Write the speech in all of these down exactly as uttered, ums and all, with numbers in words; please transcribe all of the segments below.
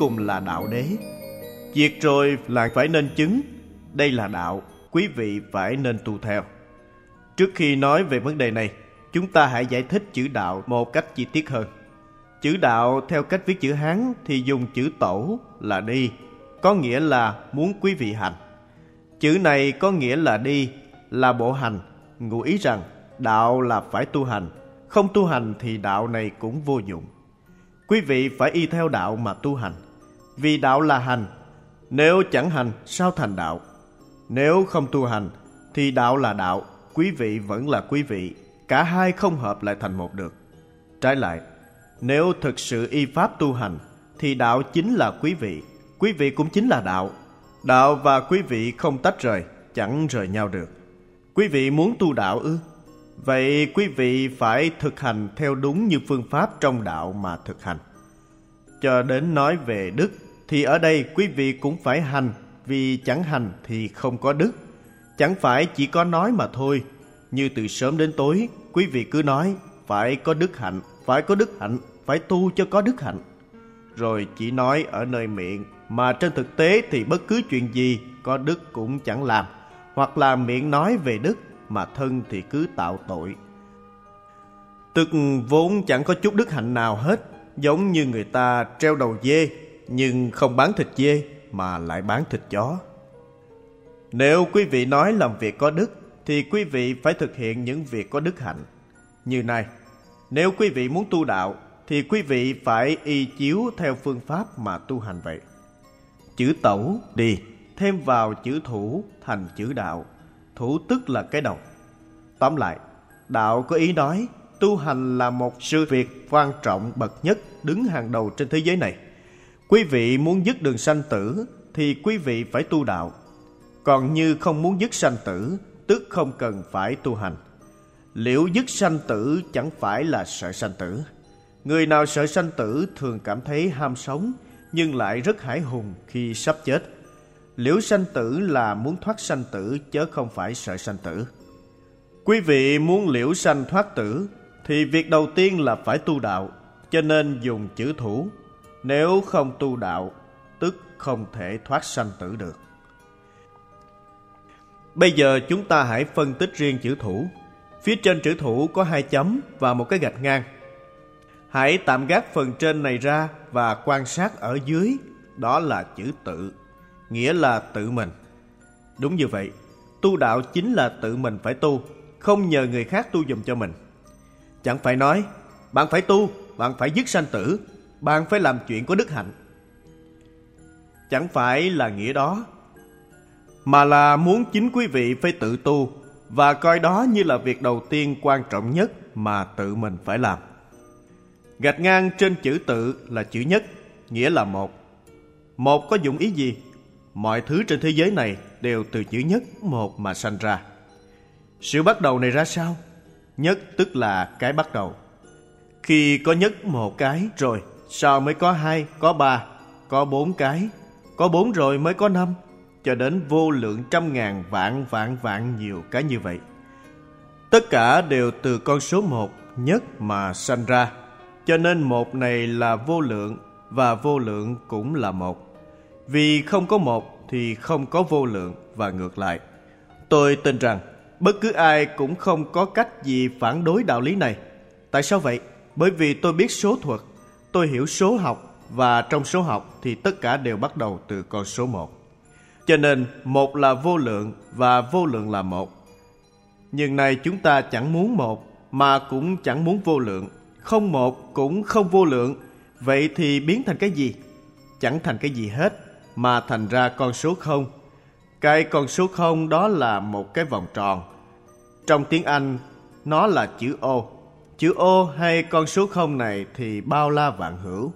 cùng là đạo đế. Diệt rồi là phải nên chứng. Đây là đạo, quý vị phải nên tu theo. Trước khi nói về vấn đề này, chúng ta hãy giải thích chữ đạo một cách chi tiết hơn. Chữ đạo theo cách viết chữ Hán thì dùng chữ tẩu là đi, có nghĩa là muốn quý vị hành. Chữ này có nghĩa là đi, là bộ hành, ngụ ý rằng đạo là phải tu hành, không tu hành thì đạo này cũng vô dụng. Quý vị phải y theo đạo mà tu hành, vì đạo là hành. Nếu chẳng hành sao thành đạo? Nếu không tu hành thì đạo là đạo, quý vị vẫn là quý vị, cả hai không hợp lại thành một được. Trái lại, nếu thực sự y pháp tu hành thì đạo chính là quý vị, quý vị cũng chính là đạo. Đạo và quý vị không tách rời, chẳng rời nhau được. Quý vị muốn tu đạo ư? Vậy quý vị phải thực hành theo đúng như phương pháp trong đạo mà thực hành. Cho đến nói về đức thì ở đây quý vị cũng phải hành, vì chẳng hành thì không có đức. Chẳng phải chỉ có nói mà thôi. Như từ sớm đến tối, quý vị cứ nói phải có đức hạnh, phải có đức hạnh, phải tu cho có đức hạnh. Rồi chỉ nói ở nơi miệng, mà trên thực tế thì bất cứ chuyện gì có đức cũng chẳng làm. Hoặc là miệng nói về đức, mà thân thì cứ tạo tội. Tức vốn chẳng có chút đức hạnh nào hết, giống như người ta treo đầu dê, nhưng không bán thịt dê mà lại bán thịt chó. Nếu quý vị nói làm việc có đức, thì quý vị phải thực hiện những việc có đức hạnh. Như này, nếu quý vị muốn tu đạo, thì quý vị phải y chiếu theo phương pháp mà tu hành vậy. Chữ tẩu, đi, thêm vào chữ thủ thành chữ đạo. Thủ tức là cái đầu. Tóm lại, đạo có ý nói tu hành là một sự việc quan trọng bậc nhất, đứng hàng đầu trên thế giới này. Quý vị muốn dứt đường sanh tử thì quý vị phải tu đạo. Còn như không muốn dứt sanh tử, tức không cần phải tu hành. Liệu dứt sanh tử chẳng phải là sợ sanh tử? Người nào sợ sanh tử thường cảm thấy ham sống, nhưng lại rất hãi hùng khi sắp chết. Liễu sanh tử là muốn thoát sanh tử, chớ không phải sợ sanh tử. Quý vị muốn liễu sanh thoát tử thì việc đầu tiên là phải tu đạo, cho nên dùng chữ thủ. Nếu không tu đạo, tức không thể thoát sanh tử được. Bây giờ chúng ta hãy phân tích riêng chữ thủ. Phía trên chữ thủ có hai chấm và một cái gạch ngang. Hãy tạm gác phần trên này ra và quan sát ở dưới, đó là chữ tự, nghĩa là tự mình. Đúng như vậy, tu đạo chính là tự mình phải tu, không nhờ người khác tu giùm cho mình. Chẳng phải nói, bạn phải tu, bạn phải dứt sanh tử, bạn phải làm chuyện có đức hạnh. Chẳng phải là nghĩa đó, mà là muốn chính quý vị phải tự tu và coi đó như là việc đầu tiên quan trọng nhất mà tự mình phải làm. Gạch ngang trên chữ tự là chữ nhất, nghĩa là một. Một có dụng ý gì? Mọi thứ trên thế giới này đều từ chữ nhất, một mà sanh ra. Sự bắt đầu này ra sao? Nhất tức là cái bắt đầu. Khi có nhất một cái rồi, sau mới có hai, có ba, có bốn cái, có bốn rồi mới có năm, cho đến vô lượng trăm ngàn vạn vạn vạn nhiều cái như vậy. Tất cả đều từ con số một, nhất mà sanh ra. Cho nên một này là vô lượng, và vô lượng cũng là một. Vì không có một thì không có vô lượng và ngược lại. Tôi tin rằng bất cứ ai cũng không có cách gì phản đối đạo lý này. Tại sao vậy? Bởi vì tôi biết số thuật, tôi hiểu số học, và trong số học thì tất cả đều bắt đầu từ con số một. Cho nên một là vô lượng và vô lượng là một. Nhưng nay chúng ta chẳng muốn một mà cũng chẳng muốn vô lượng, không một cũng không vô lượng. Vậy thì biến thành cái gì? Chẳng thành cái gì hết, mà thành ra con số không. Cái con số không đó là một cái vòng tròn. Trong tiếng Anh nó là chữ O. Chữ O hay con số không này thì bao la vạn hữu.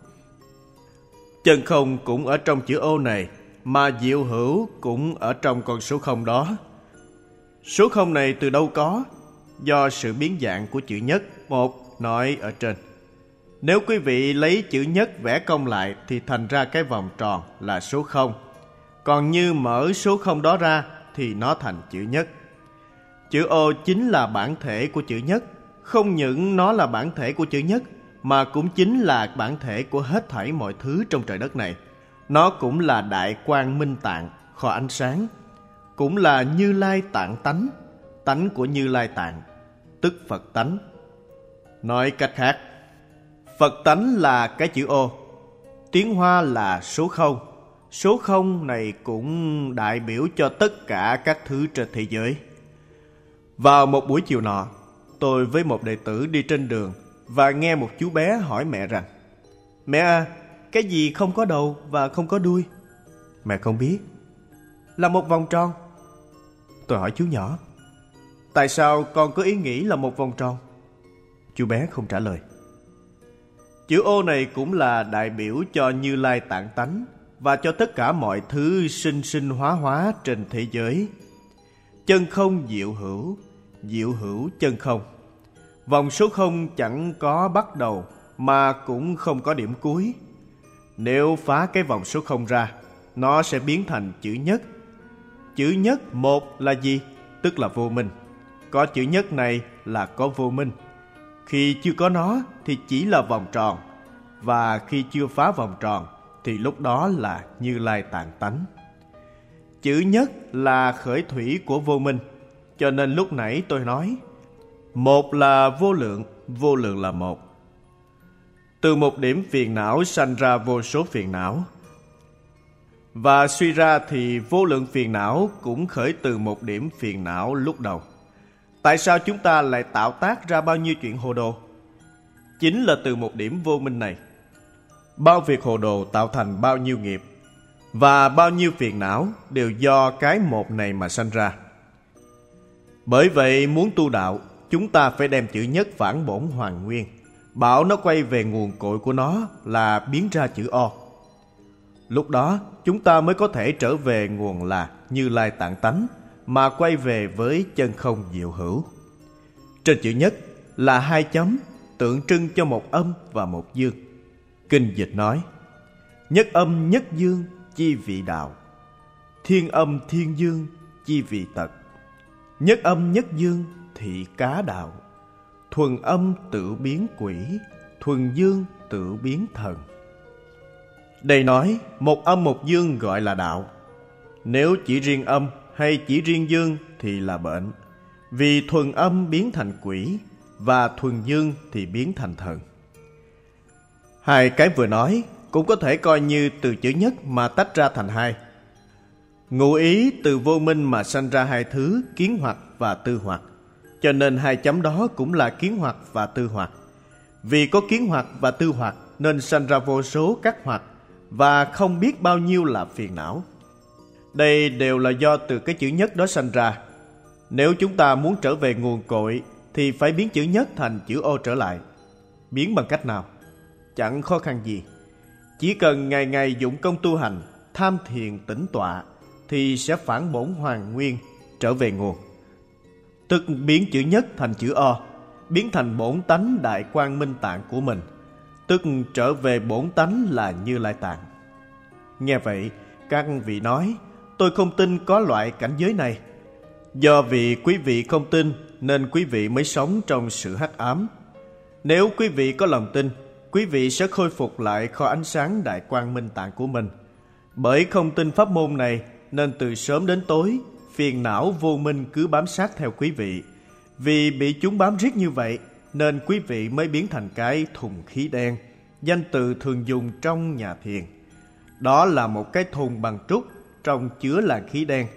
Chân không cũng ở trong chữ O này, mà diệu hữu cũng ở trong con số không đó. Số không này từ đâu có? Do sự biến dạng của chữ nhất, một nói ở trên. Nếu quý vị lấy chữ nhất vẽ cong lại thì thành ra cái vòng tròn là số không. Còn như mở số không đó ra thì nó thành chữ nhất. Chữ O chính là bản thể của chữ nhất. Không những nó là bản thể của chữ nhất, mà cũng chính là bản thể của hết thảy mọi thứ trong trời đất này. Nó cũng là Đại Quang Minh Tạng, kho ánh sáng, cũng là Như Lai Tạng tánh, tánh của Như Lai Tạng, tức Phật tánh. Nói cách khác, Phật tánh là cái chữ ô, tiếng Hoa là số không. Số không này cũng đại biểu cho tất cả các thứ trên thế giới. Vào một buổi chiều nọ, tôi với một đệ tử đi trên đường và nghe một chú bé hỏi mẹ rằng: Mẹ à, cái gì không có đầu và không có đuôi? Mẹ không biết. Là một vòng tròn. Tôi hỏi chú nhỏ: Tại sao con có ý nghĩ là một vòng tròn? Chú bé không trả lời. Chữ ô này cũng là đại biểu cho Như Lai Tạng tánh và cho tất cả mọi thứ sinh sinh hóa hóa trên thế giới. Chân không diệu hữu, diệu hữu chân không. Vòng số không chẳng có bắt đầu mà cũng không có điểm cuối. Nếu phá cái vòng số không ra, nó sẽ biến thành chữ nhất. Chữ nhất một là gì? Tức là vô minh. Có chữ nhất này là có vô minh. Khi chưa có nó thì chỉ là vòng tròn, và khi chưa phá vòng tròn thì lúc đó là Như Lai Tạng tánh. Chữ nhất là khởi thủy của vô minh, cho nên lúc nãy tôi nói một là vô lượng, vô lượng là một. Từ một điểm phiền não sanh ra vô số phiền não, và suy ra thì vô lượng phiền não cũng khởi từ một điểm phiền não lúc đầu. Tại sao chúng ta lại tạo tác ra bao nhiêu chuyện hồ đồ? Chính là từ một điểm vô minh này. Bao việc hồ đồ tạo thành bao nhiêu nghiệp, và bao nhiêu phiền não đều do cái một này mà sanh ra. Bởi vậy muốn tu đạo, chúng ta phải đem chữ nhất phản bổn hoàn nguyên, bảo nó quay về nguồn cội của nó là biến ra chữ O. Lúc đó chúng ta mới có thể trở về nguồn là Như Lai Tạng tánh, mà quay về với chân không diệu hữu. Trên chữ nhất là hai chấm, tượng trưng cho một âm và một dương. Kinh dịch nói: Nhất âm nhất dương chi vị đạo, thiên âm thiên dương chi vị tật. Nhất âm nhất dương thị cá đạo, thuần âm tự biến quỷ, thuần dương tự biến thần. Đây nói một âm một dương gọi là đạo. Nếu chỉ riêng âm hay chỉ riêng dương thì là bệnh, vì thuần âm biến thành quỷ và thuần dương thì biến thành thần. Hai cái vừa nói cũng có thể coi như từ chữ nhất mà tách ra thành hai. Ngụ ý từ vô minh mà sanh ra hai thứ kiến hoặc và tư hoặc, cho nên hai chấm đó cũng là kiến hoặc và tư hoặc. Vì có kiến hoặc và tư hoặc nên sanh ra vô số các hoặc, và không biết bao nhiêu là phiền não. Đây đều là do từ cái chữ nhất đó sanh ra. Nếu chúng ta muốn trở về nguồn cội thì phải biến chữ nhất thành chữ ô trở lại. Biến bằng cách nào? Chẳng khó khăn gì. Chỉ cần ngày ngày dụng công tu hành, tham thiền tĩnh tọa, thì sẽ phản bổn hoàn nguyên, trở về nguồn. Tức biến chữ nhất thành chữ O, biến thành bổn tánh Đại Quang Minh Tạng của mình, tức trở về bổn tánh là Như Lai Tạng. Nghe vậy, các vị nói: Tôi không tin có loại cảnh giới này. Do vì quý vị không tin nên quý vị mới sống trong sự hắc ám. Nếu quý vị có lòng tin, quý vị sẽ khôi phục lại kho ánh sáng Đại Quang Minh Tạng của mình. Bởi không tin pháp môn này nên từ sớm đến tối, phiền não vô minh cứ bám sát theo quý vị. Vì bị chúng bám riết như vậy nên quý vị mới biến thành cái thùng khí đen, danh từ thường dùng trong nhà thiền. Đó là một cái thùng bằng trúc trong chứa làn khí đen.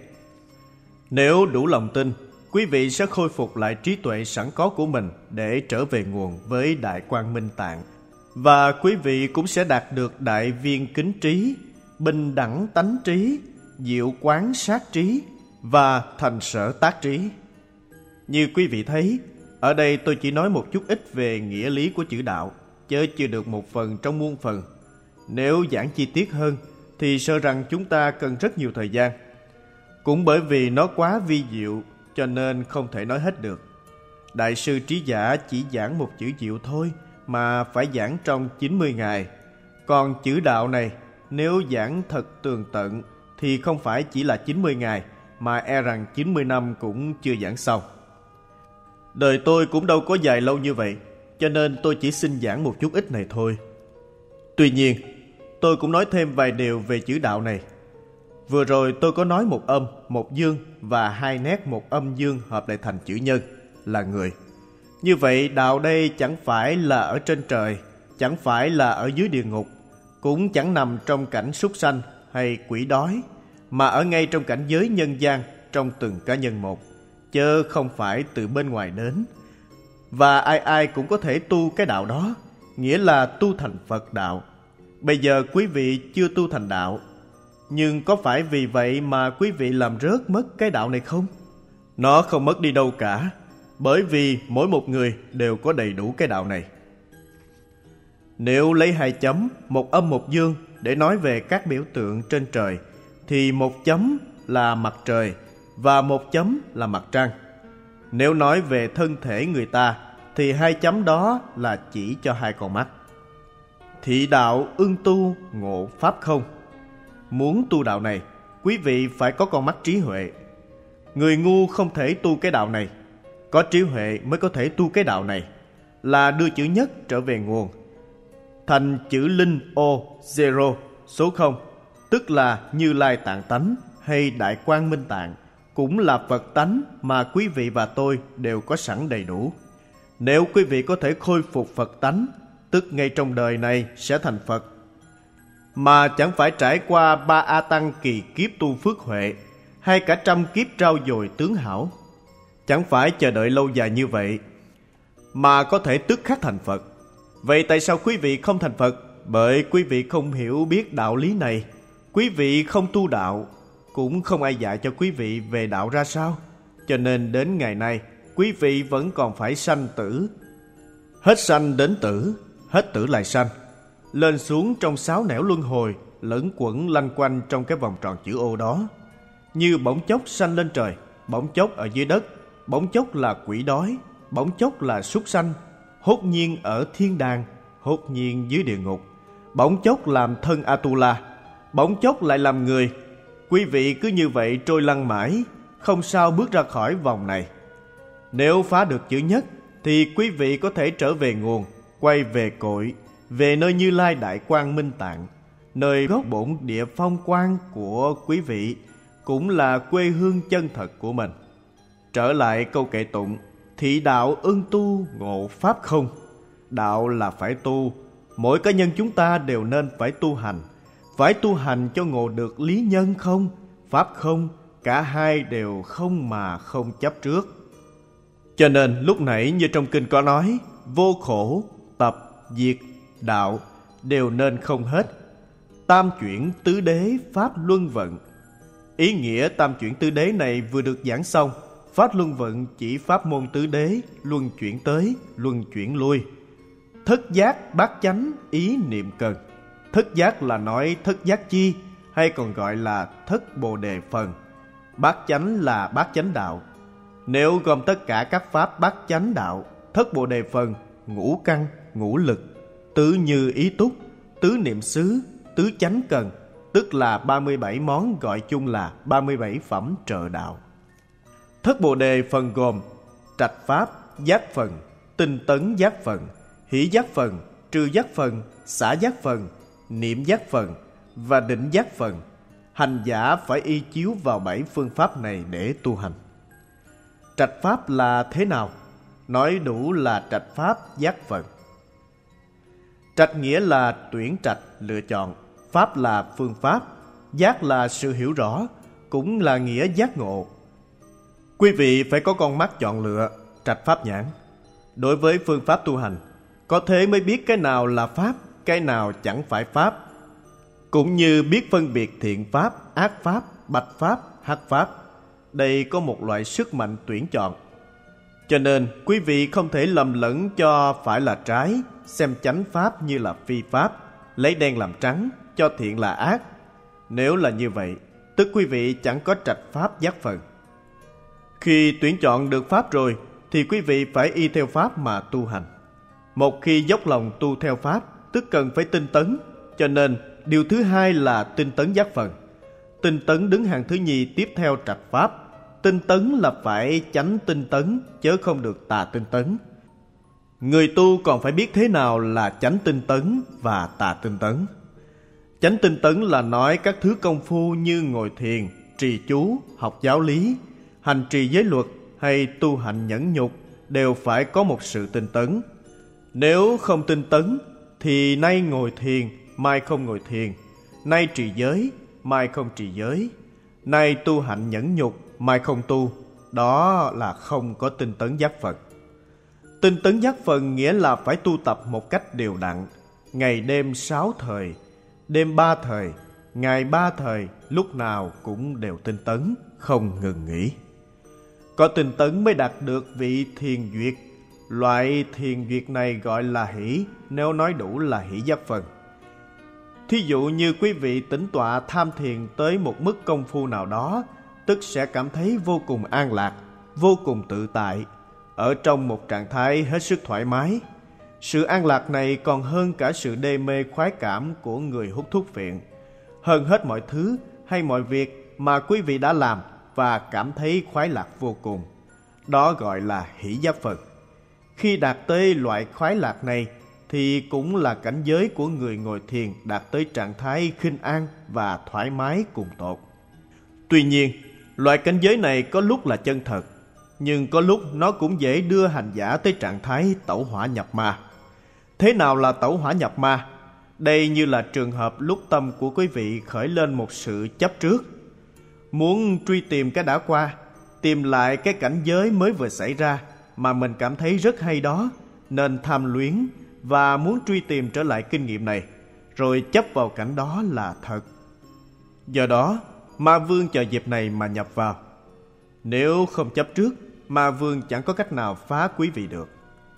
Nếu đủ lòng tin, quý vị sẽ khôi phục lại trí tuệ sẵn có của mình để trở về nguồn với Đại Quang Minh Tạng, và quý vị cũng sẽ đạt được đại viên kính trí, bình đẳng tánh trí, diệu quán sát trí và thành sở tác trí. Như quý vị thấy, ở đây tôi chỉ nói một chút ít về nghĩa lý của chữ đạo, chớ chưa được một phần trong muôn phần. Nếu giảng chi tiết hơn thì sợ rằng chúng ta cần rất nhiều thời gian. Cũng bởi vì nó quá vi diệu cho nên không thể nói hết được. Đại sư Trí Giả chỉ giảng một chữ diệu thôi mà phải giảng trong chín mươi ngày. Còn chữ đạo này nếu giảng thật tường tận thì không phải chỉ là chín mươi ngày, mà e rằng chín mươi năm cũng chưa giảng xong. Đời tôi cũng đâu có dài lâu như vậy, cho nên tôi chỉ xin giảng một chút ít này thôi. Tuy nhiên, tôi cũng nói thêm vài điều về chữ đạo này. Vừa rồi tôi có nói một âm, một dương và hai nét một âm dương hợp lại thành chữ nhân là người. Như vậy đạo đây chẳng phải là ở trên trời, chẳng phải là ở dưới địa ngục, cũng chẳng nằm trong cảnh súc sanh hay quỷ đói, mà ở ngay trong cảnh giới nhân gian trong từng cá nhân một, chớ không phải từ bên ngoài đến. Và ai ai cũng có thể tu cái đạo đó, nghĩa là tu thành Phật đạo. Bây giờ quý vị chưa tu thành đạo, nhưng có phải vì vậy mà quý vị làm rớt mất cái đạo này không? Nó không mất đi đâu cả, bởi vì mỗi một người đều có đầy đủ cái đạo này. Nếu lấy hai chấm, một âm một dương để nói về các biểu tượng trên trời, thì một chấm là mặt trời và một chấm là mặt trăng. Nếu nói về thân thể người ta, thì hai chấm đó là chỉ cho hai con mắt. Thị đạo ưng tu ngộ pháp không. Muốn tu đạo này, quý vị phải có con mắt trí huệ. Người ngu không thể tu cái đạo này, có trí huệ mới có thể tu cái đạo này, là đưa chữ nhất trở về nguồn, thành chữ linh ô zero, số không, tức là Như Lai Tạng Tánh hay Đại Quang Minh Tạng, cũng là Phật tánh mà quý vị và tôi đều có sẵn đầy đủ. Nếu quý vị có thể khôi phục Phật tánh, tức ngay trong đời này sẽ thành Phật, mà chẳng phải trải qua ba A Tăng kỳ kiếp tu phước huệ, hay cả trăm kiếp trao dồi tướng hảo. Chẳng phải chờ đợi lâu dài như vậy, mà có thể tức khắc thành Phật. Vậy tại sao quý vị không thành Phật? Bởi quý vị không hiểu biết đạo lý này. Quý vị không tu đạo, cũng không ai dạy cho quý vị về đạo ra sao. Cho nên đến ngày nay, quý vị vẫn còn phải sanh tử. Hết sanh đến tử, hết tử lại sanh, lên xuống trong sáu nẻo luân hồi, lẫn quẩn lanh quanh trong cái vòng tròn chữ ô đó. Như bỗng chốc sanh lên trời, bỗng chốc ở dưới đất, bỗng chốc là quỷ đói, bỗng chốc là súc sanh, hốt nhiên ở thiên đàng, hốt nhiên dưới địa ngục, bỗng chốc làm thân Atula, bỗng chốc lại làm người. Quý vị cứ như vậy trôi lăn mãi, không sao bước ra khỏi vòng này. Nếu phá được chữ nhất, thì quý vị có thể trở về nguồn, quay về cội, về nơi Như Lai Đại Quang Minh Tạng, nơi gốc bổn địa phong quang của quý vị, cũng là quê hương chân thật của mình. Trở lại câu kệ tụng, thị đạo ưng tu ngộ pháp không. Đạo là phải tu, mỗi cá nhân chúng ta đều nên phải tu hành. Phải tu hành cho ngộ được lý nhân không, pháp không, cả hai đều không mà không chấp trước. Cho nên lúc nãy như trong kinh có nói, vô khổ, tập, diệt, đạo đều nên không hết. Tam chuyển tứ đế pháp luân vận. Ý nghĩa tam chuyển tứ đế này vừa được giảng xong. Pháp luân vận chỉ pháp môn tứ đế, luân chuyển tới, luân chuyển lui. Thất giác bát chánh ý niệm cần. Thất giác là nói thất giác chi, hay còn gọi là thất bồ đề phần. Bát chánh là bát chánh đạo. Nếu gồm tất cả các pháp bát chánh đạo, thất bồ đề phần, ngũ căn, ngũ lực, tứ như ý túc, tứ niệm xứ, tứ chánh cần, tức là ba mươi bảy món, gọi chung là ba mươi bảy phẩm trợ đạo. Thất bồ đề phần gồm trạch pháp, giác phần, tinh tấn giác phần, hỷ giác phần, trừ giác phần, xả giác phần, niệm giác phần và định giác phần. Hành giả phải y chiếu vào bảy phương pháp này để tu hành. Trạch pháp là thế nào? Nói đủ là trạch pháp giác phần. Trạch nghĩa là tuyển trạch, lựa chọn. Pháp là phương pháp. Giác là sự hiểu rõ, cũng là nghĩa giác ngộ. Quý vị phải có con mắt chọn lựa, trạch pháp nhãn. Đối với phương pháp tu hành, có thế mới biết cái nào là pháp, cái nào chẳng phải pháp. Cũng như biết phân biệt thiện pháp, ác pháp, bạch pháp, hắc pháp. Đây có một loại sức mạnh tuyển chọn. Cho nên quý vị không thể lầm lẫn cho phải là trái, xem chánh pháp như là phi pháp, lấy đen làm trắng, cho thiện là ác. Nếu là như vậy, tức quý vị chẳng có trạch pháp giác phần. Khi tuyển chọn được pháp rồi, thì quý vị phải y theo pháp mà tu hành. Một khi dốc lòng tu theo pháp, tức cần phải tinh tấn. Cho nên điều thứ hai là tinh tấn giác phần. Tinh tấn đứng hàng thứ nhì tiếp theo trạch pháp. Tinh tấn là phải chánh tinh tấn, chớ không được tà tinh tấn. Người tu còn phải biết thế nào là chánh tinh tấn và tà tinh tấn. Chánh tinh tấn là nói các thứ công phu như ngồi thiền, trì chú, học giáo lý, hành trì giới luật hay tu hành nhẫn nhục đều phải có một sự tinh tấn. Nếu không tinh tấn thì nay ngồi thiền, mai không ngồi thiền, nay trì giới, mai không trì giới, nay tu hành nhẫn nhục, mai không tu. Đó là không có tinh tấn giác Phật. Tinh tấn giác Phật nghĩa là phải tu tập một cách đều đặn, ngày đêm sáu thời, đêm ba thời, ngày ba thời, lúc nào cũng đều tinh tấn, không ngừng nghỉ. Có tinh tấn mới đạt được vị thiền duyệt. Loại thiền duyệt này gọi là hỷ, nếu nói đủ là hỷ giác phần. Thí dụ như quý vị tĩnh tọa tham thiền tới một mức công phu nào đó, tức sẽ cảm thấy vô cùng an lạc, vô cùng tự tại, ở trong một trạng thái hết sức thoải mái. Sự an lạc này còn hơn cả sự đê mê khoái cảm của người hút thuốc phiện, hơn hết mọi thứ hay mọi việc mà quý vị đã làm và cảm thấy khoái lạc vô cùng. Đó gọi là hỷ giác Phật. Khi đạt tới loại khoái lạc này thì cũng là cảnh giới của người ngồi thiền đạt tới trạng thái khinh an và thoải mái cùng tột. Tuy nhiên, loại cảnh giới này có lúc là chân thật, nhưng có lúc nó cũng dễ đưa hành giả tới trạng thái tẩu hỏa nhập ma. Thế nào là tẩu hỏa nhập ma? Đây như là trường hợp lúc tâm của quý vị khởi lên một sự chấp trước, muốn truy tìm cái đã qua, tìm lại cái cảnh giới mới vừa xảy ra mà mình cảm thấy rất hay đó, nên tham luyến và muốn truy tìm trở lại kinh nghiệm này, rồi chấp vào cảnh đó là thật. Do đó, ma vương chờ dịp này mà nhập vào. Nếu không chấp trước, ma vương chẳng có cách nào phá quý vị được.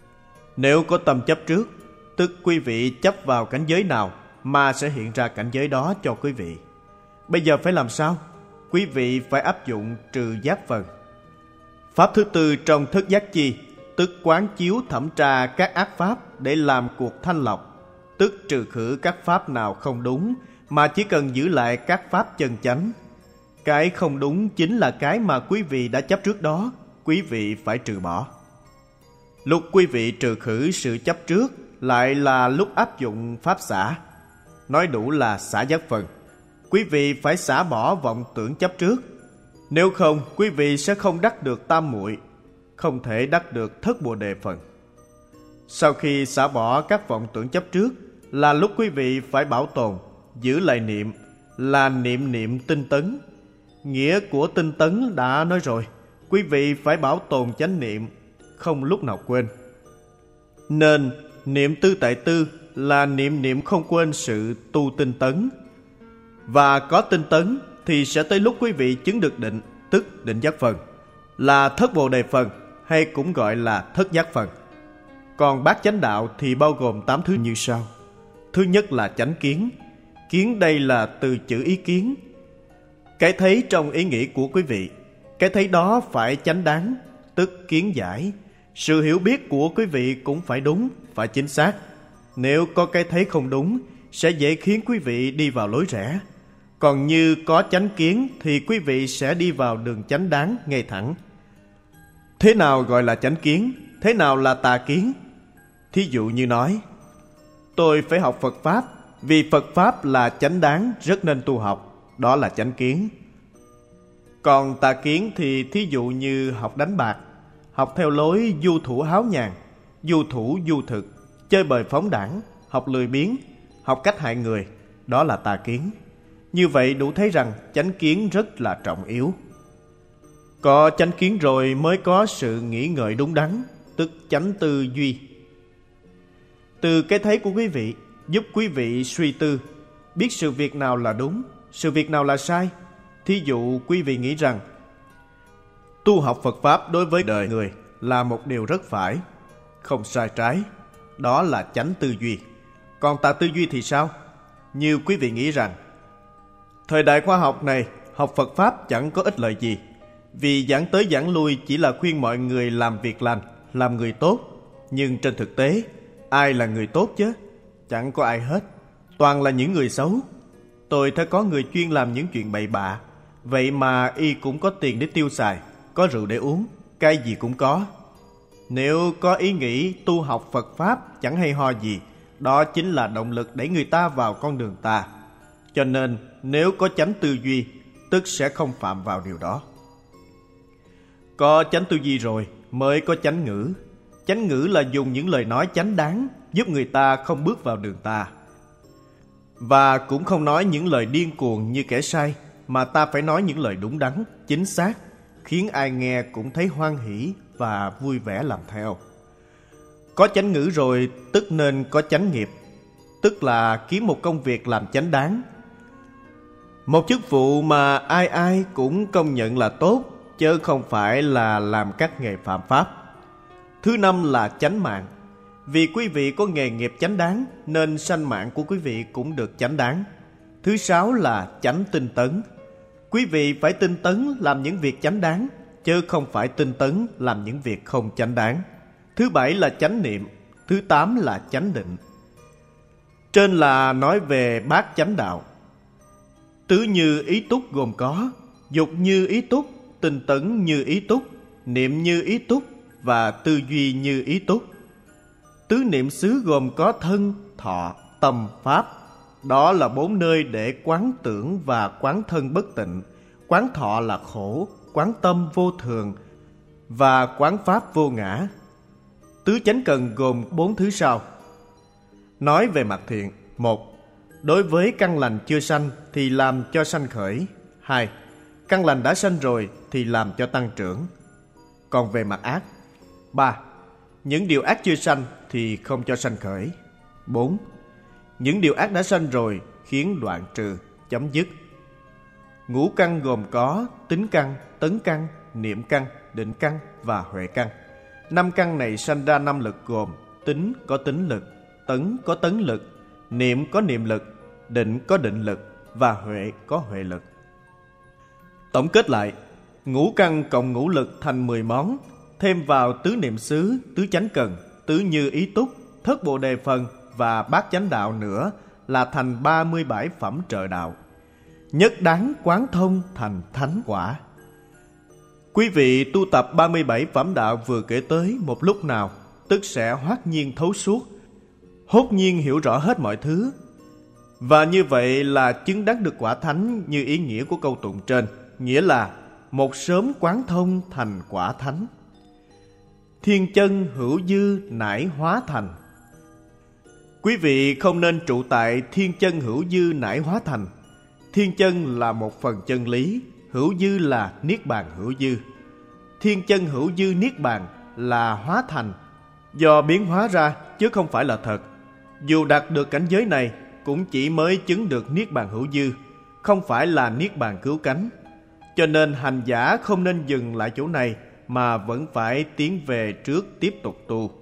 Nếu có tâm chấp trước, tức quý vị chấp vào cảnh giới nào, ma sẽ hiện ra cảnh giới đó cho quý vị. Bây giờ phải làm sao? Quý vị phải áp dụng trừ giác phần. Pháp thứ tư trong thất giác chi, tức quán chiếu thẩm tra các ác pháp để làm cuộc thanh lọc, tức trừ khử các pháp nào không đúng, mà chỉ cần giữ lại các pháp chân chánh. Cái không đúng chính là cái mà quý vị đã chấp trước đó, quý vị phải trừ bỏ. Lúc quý vị trừ khử sự chấp trước lại là lúc áp dụng pháp xả. Nói đủ là xả giác phần. Quý vị phải xả bỏ vọng tưởng chấp trước. Nếu không, quý vị sẽ không đắc được tam muội, không thể đắc được thất bồ đề phần. Sau khi xả bỏ các vọng tưởng chấp trước là lúc quý vị phải bảo tồn, giữ lại niệm, là niệm niệm tinh tấn. Nghĩa của tinh tấn đã nói rồi, quý vị phải bảo tồn chánh niệm, không lúc nào quên. Nên niệm tư tại tư là niệm niệm không quên sự tu tinh tấn. Và có tinh tấn thì sẽ tới lúc quý vị chứng được định, tức định giác phần, là thất bồ đề phần, hay cũng gọi là thất giác phần. Còn bát chánh đạo thì bao gồm tám thứ như sau. Thứ nhất là chánh kiến. Kiến đây là từ chữ ý kiến. Cái thấy trong ý nghĩ của quý vị, cái thấy đó phải chánh đáng, tức kiến giải. Sự hiểu biết của quý vị cũng phải đúng, phải chính xác. Nếu có cái thấy không đúng, sẽ dễ khiến quý vị đi vào lối rẽ. Còn như có chánh kiến thì quý vị sẽ đi vào đường chánh đáng, ngay thẳng. Thế nào gọi là chánh kiến? Thế nào là tà kiến? Thí dụ như nói, tôi phải học Phật Pháp, vì Phật Pháp là chánh đáng, rất nên tu học. Đó là chánh kiến. Còn tà kiến thì thí dụ như học đánh bạc, học theo lối du thủ háo nhàn, du thủ du thực, chơi bời phóng đãng, học lười biếng, học cách hại người. Đó là tà kiến. Như vậy đủ thấy rằng chánh kiến rất là trọng yếu. Có chánh kiến rồi mới có sự nghĩ ngợi đúng đắn, tức chánh tư duy. Từ cái thấy của quý vị giúp quý vị suy tư, biết sự việc nào là đúng, sự việc nào là sai. Thí dụ quý vị nghĩ rằng tu học Phật Pháp đối với đời người là một điều rất phải, không sai trái. Đó là chánh tư duy. Còn tà tư duy thì sao? Như quý vị nghĩ rằng thời đại khoa học này, học Phật Pháp chẳng có ích lợi gì, vì giảng tới giảng lui chỉ là khuyên mọi người làm việc lành, làm người tốt. Nhưng trên thực tế, ai là người tốt chứ? Chẳng có ai hết, toàn là những người xấu. Tôi thấy có người chuyên làm những chuyện bậy bạ, vậy mà y cũng có tiền để tiêu xài, có rượu để uống, cái gì cũng có. Nếu có ý nghĩ tu học Phật Pháp chẳng hay ho gì, đó chính là động lực đẩy người ta vào con đường tà. Cho nên nếu có chánh tư duy, tức sẽ không phạm vào điều đó. Có chánh tư duy rồi mới có chánh ngữ. Chánh ngữ là dùng những lời nói chánh đáng, giúp người ta không bước vào đường tà. Và cũng không nói những lời điên cuồng như kẻ sai, mà ta phải nói những lời đúng đắn, chính xác, khiến ai nghe cũng thấy hoan hỷ và vui vẻ làm theo. Có chánh ngữ rồi tức nên có chánh nghiệp, tức là kiếm một công việc làm chánh đáng. Một chức vụ mà ai ai cũng công nhận là tốt, chứ không phải là làm các nghề phạm pháp. Thứ năm là chánh mạng. Vì quý vị có nghề nghiệp chánh đáng, nên sanh mạng của quý vị cũng được chánh đáng. Thứ sáu là chánh tinh tấn. Quý vị phải tinh tấn làm những việc chánh đáng, chứ không phải tinh tấn làm những việc không chánh đáng. Thứ bảy là chánh niệm. Thứ tám là chánh định. Trên là nói về bát chánh đạo. Tứ như ý túc gồm có dục như ý túc, tinh tấn như ý túc, niệm như ý túc và tư duy như ý túc. Tứ niệm xứ gồm có thân, thọ, tâm, pháp. Đó là bốn nơi để quán tưởng và quán thân bất tịnh. Quán thọ là khổ, quán tâm vô thường và quán pháp vô ngã. Tứ chánh cần gồm bốn thứ sau. Nói về mặt thiện: một. Đối với căn lành chưa sanh thì làm cho sanh khởi. Hai. Căn lành đã sanh rồi thì làm cho tăng trưởng. Còn về mặt ác: ba. Những điều ác chưa sanh thì không cho sanh khởi. Bốn. Những điều ác đã sanh rồi khiến đoạn trừ, chấm dứt. Ngũ căn gồm có tính căn, tấn căn, niệm căn, định căn và huệ căn. Năm căn này sanh ra năm lực gồm tính có tính lực, tấn có tấn lực, niệm có niệm lực, định có định lực và huệ có huệ lực. Tổng kết lại, ngũ căn cộng ngũ lực thành mười món, thêm vào tứ niệm xứ, tứ chánh cần, tứ như ý túc, thất bồ đề phần và bát chánh đạo nữa là thành ba mươi bảy phẩm trợ đạo. Nhất đáng quán thông thành thánh quả. Quý vị tu tập ba mươi bảy phẩm đạo vừa kể tới một lúc nào, tức sẽ hoát nhiên thấu suốt, hốt nhiên hiểu rõ hết mọi thứ. Và như vậy là chứng đắc được quả thánh như ý nghĩa của câu tụng trên, nghĩa là một sớm quán thông thành quả thánh. Thiên chân hữu dư nải hóa thành. Quý vị không nên trụ tại thiên chân hữu dư nải hóa thành. Thiên chân là một phần chân lý, hữu dư là niết bàn hữu dư. Thiên chân hữu dư niết bàn là hóa thành, do biến hóa ra chứ không phải là thật. Dù đạt được cảnh giới này cũng chỉ mới chứng được niết bàn hữu dư, không phải là niết bàn cứu cánh. Cho nên hành giả không nên dừng lại chỗ này mà vẫn phải tiến về trước tiếp tục tu.